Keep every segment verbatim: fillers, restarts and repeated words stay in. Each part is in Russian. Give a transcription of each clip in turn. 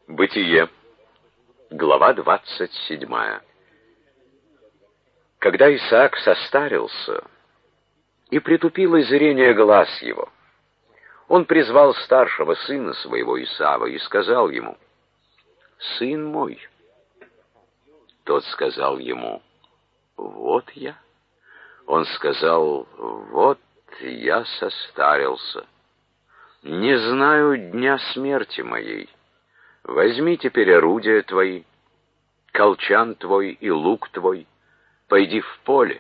Бытие, глава двадцать седьмая. Когда Исаак состарился, и притупило зрение глаз его, он призвал старшего сына своего Исава и сказал ему: «Сын мой». Тот сказал ему: «Вот я». Он сказал: «Вот я состарился, не знаю дня смерти моей. Возьми теперь орудия твои, колчан твой и лук твой, пойди в поле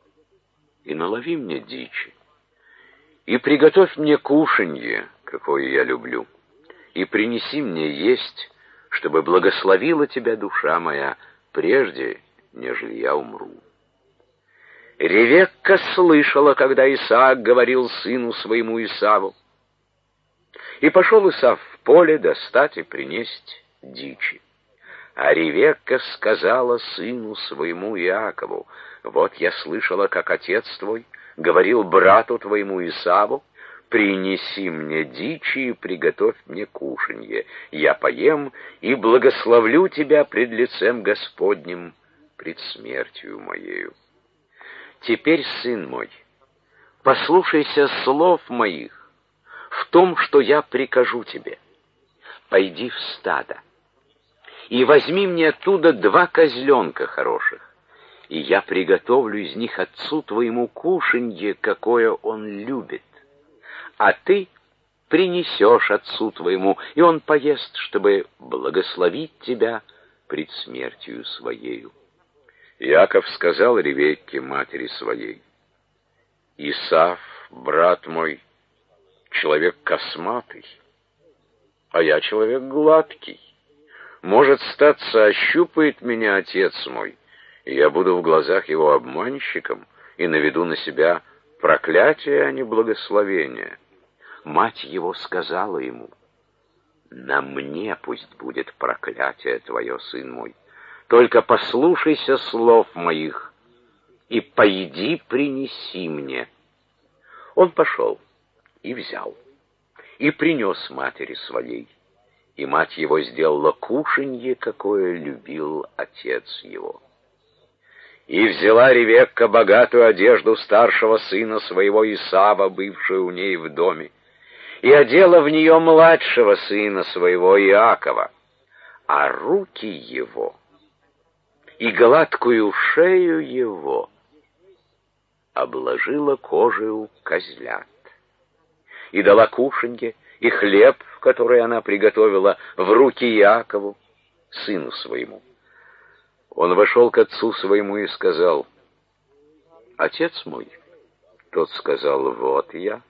и налови мне дичи, и приготовь мне кушанье, какое я люблю, и принеси мне есть, чтобы благословила тебя душа моя, прежде, нежели я умру». Ревекка слышала, когда Исаак говорил сыну своему Исаву. И пошел Исав в поле достать и принесть дичи. А Ревекка сказала сыну своему Иакову: «Вот я слышала, как отец твой говорил брату твоему Исаву: принеси мне дичи и приготовь мне кушанье, я поем и благословлю тебя пред лицем Господним, пред смертью моею. Теперь, сын мой, послушайся слов моих в том, что я прикажу тебе. Пойди в стадо и возьми мне оттуда два козленка хороших, и я приготовлю из них отцу твоему кушанье, какое он любит. А ты принесешь отцу твоему, и он поест, чтобы благословить тебя пред смертью своею». Иаков сказал Ревекке, матери своей: «Исав, брат мой, человек косматый, а я человек гладкий. Может, статься, ощупает меня отец мой, и я буду в глазах его обманщиком и наведу на себя проклятие, а не благословение». Мать его сказала ему: «На мне пусть будет проклятие твое, сын мой. Только послушайся слов моих и пойди принеси мне». Он пошел и взял, и принес матери своей, и мать его сделала кушанье, какое любил отец его. И взяла Ревекка богатую одежду старшего сына своего Исава, бывшую у ней в доме, и одела в нее младшего сына своего Иакова, а руки его и гладкую шею его обложила кожею козлят, и дала кушанье и хлеб, который она приготовила, в руки Иакову, сыну своему. Он вошел к отцу своему и сказал: «Отец мой». Тот сказал: «Вот я».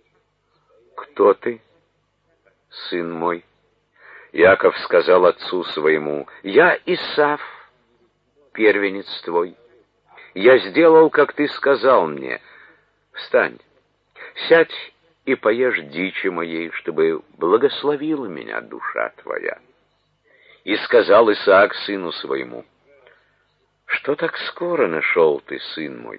«Кто ты, сын мой?» Иаков сказал отцу своему: «Я Исав, первенец твой. Я сделал, как ты сказал мне. Встань, сядь и поешь дичи моей, чтобы благословила меня душа твоя». И сказал Исаак сыну своему: «Что так скоро нашел ты, сын мой?»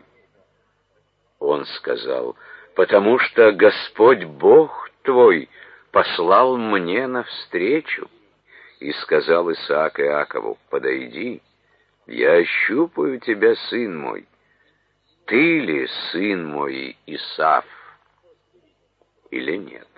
Он сказал: «Потому что Господь Бог твой послал мне навстречу». И сказал Исаак Иакову: «Подойди, я ощупаю тебя, сын мой. Ты ли сын мой Исав или нет?»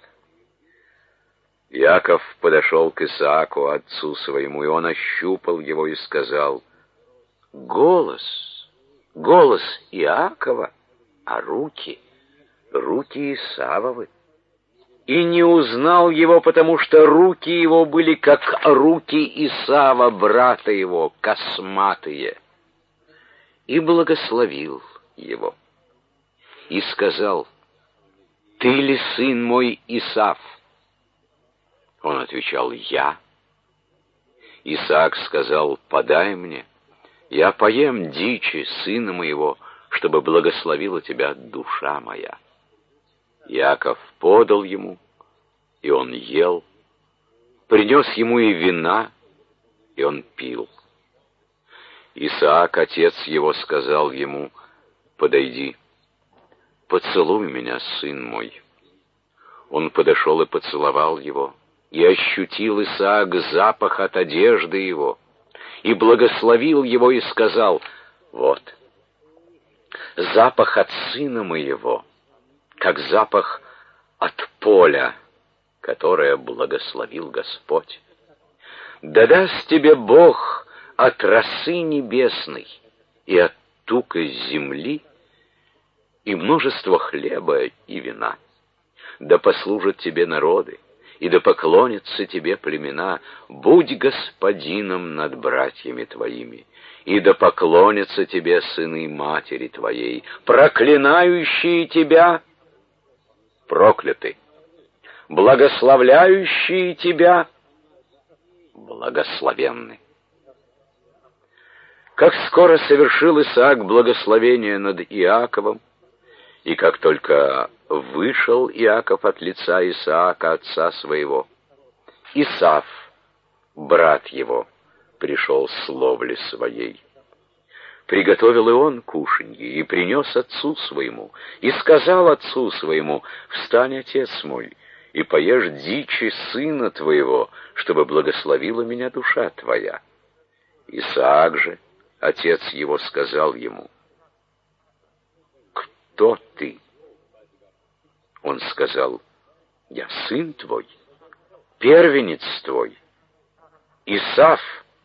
Иаков подошел к Исааку, отцу своему, и он ощупал его и сказал: «Голос, голос Иакова, а руки, руки Исавовы». И не узнал его, потому что руки его были как руки Исава, брата его, косматые. И благословил его. И сказал: «Ты ли сын мой Исав?» Он отвечал: «Я». Исаак сказал: «Подай мне, я поем дичи сына моего, чтобы благословила тебя душа моя». Иаков подал ему, и он ел, принес ему и вина, и он пил. Исаак, отец его, сказал ему: «Подойди, поцелуй меня, сын мой». Он подошел и поцеловал его, И ощутил Исаак запах от одежды его, и благословил его и сказал: вот, запах от сына моего, как запах от поля, которое благословил Господь. Да даст тебе Бог от росы небесной и от тука земли и множество хлеба и вина. Да послужат тебе народы, и да поклонятся тебе племена. Будь господином над братьями твоими, и да поклонятся тебе сыны матери твоей. Проклинающие тебя прокляты, благословляющие тебя благословенны. Как скоро совершил Исаак благословение над Иаковом, и как только вышел Иаков от лица Исаака, отца своего, Исав, брат его, пришел с ловли своей. Приготовил и он кушанье, и принес отцу своему, и сказал отцу своему: «Встань, отец мой, и поешь дичи сына твоего, чтобы благословила меня душа твоя». Исаак же, отец его, сказал ему: «Кто ты?» Он сказал: «Я сын твой, первенец твой, Исав».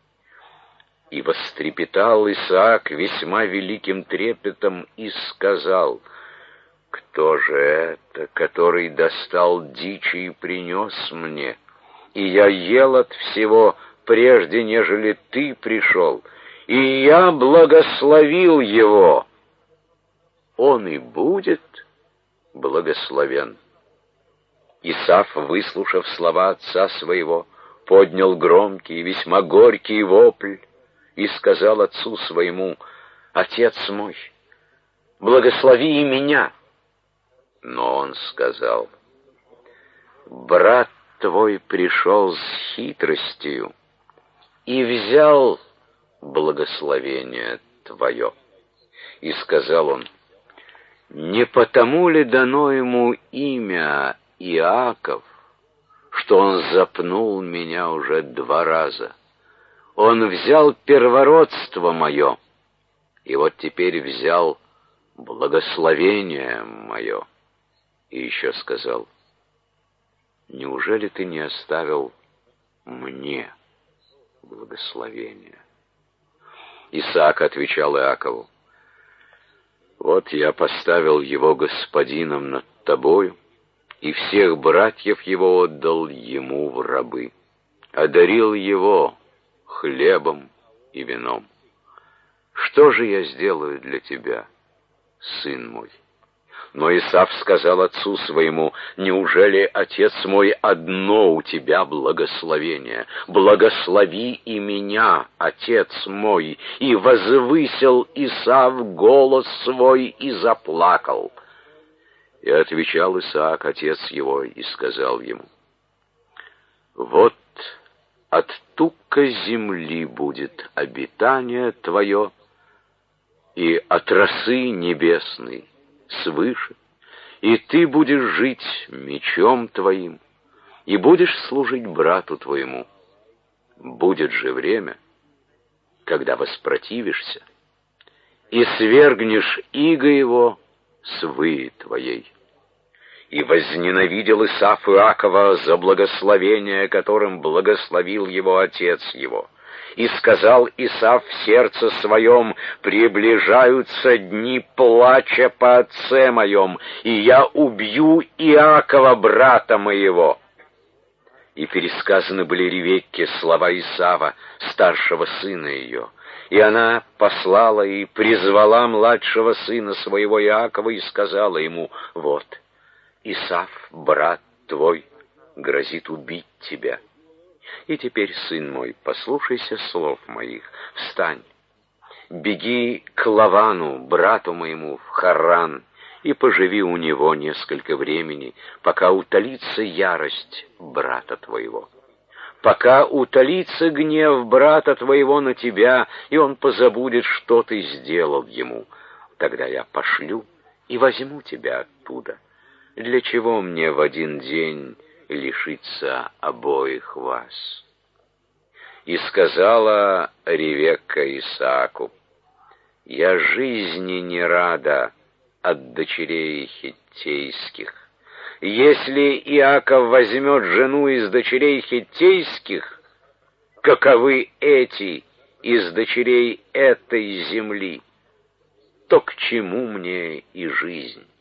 И вострепетал Исаак весьма великим трепетом и сказал: «Кто же это, который достал дичи и принес мне? И я ел от всего, прежде нежели ты пришел, и я благословил его. Он и будет благословен». Исав, выслушав слова отца своего, поднял громкий и весьма горький вопль и сказал отцу своему: «Отец мой, благослови и меня». Но он сказал: «Брат твой пришел с хитростью и взял благословение твое». И сказал он: «Не потому ли дано ему имя Иаков, что он запнул меня уже два раза? Он взял первородство мое, и вот теперь взял благословение мое». И еще сказал: «Неужели ты не оставил мне благословение?» Исаак отвечал Иакову: «Вот я поставил его господином над тобою, и всех братьев его отдал ему в рабы, одарил его хлебом и вином. Что же я сделаю для тебя, сын мой?» Но Исав сказал отцу своему: «Неужели, отец мой, одно у тебя благословение? Благослови и меня, отец мой». И возвысил Исав голос свой и заплакал. И отвечал Исаак, отец его, и сказал ему: «Вот от тука земли будет обитание твое, и от росы небесной свыше, и ты будешь жить мечом твоим, и будешь служить брату твоему. Будет же время, когда воспротивишься, и свергнешь иго его с выи твоей». И возненавидел Исав Иакова за благословение, которым благословил его отец его. И сказал Исав в сердце своем: «Приближаются дни плача по отце моем, и я убью Иакова, брата моего». И пересказаны были Ревекке слова Исава, старшего сына ее. И она послала и призвала младшего сына своего Иакова и сказала ему: «Вот, Исав, брат твой, грозит убить тебя. И теперь, сын мой, послушайся слов моих, встань, беги к Лавану, брату моему, в Харран, и поживи у него несколько времени, пока утолится ярость брата твоего, пока утолится гнев брата твоего на тебя, и он позабудет, что ты сделал ему. Тогда я пошлю и возьму тебя оттуда. Для чего мне в один день лишиться обоих вас. И сказала Ревекка Исааку: я жизни не рада от дочерей хиттейских. Если Иаков возьмет жену из дочерей хиттейских, каковы эти из дочерей этой земли, то к чему мне и жизнь?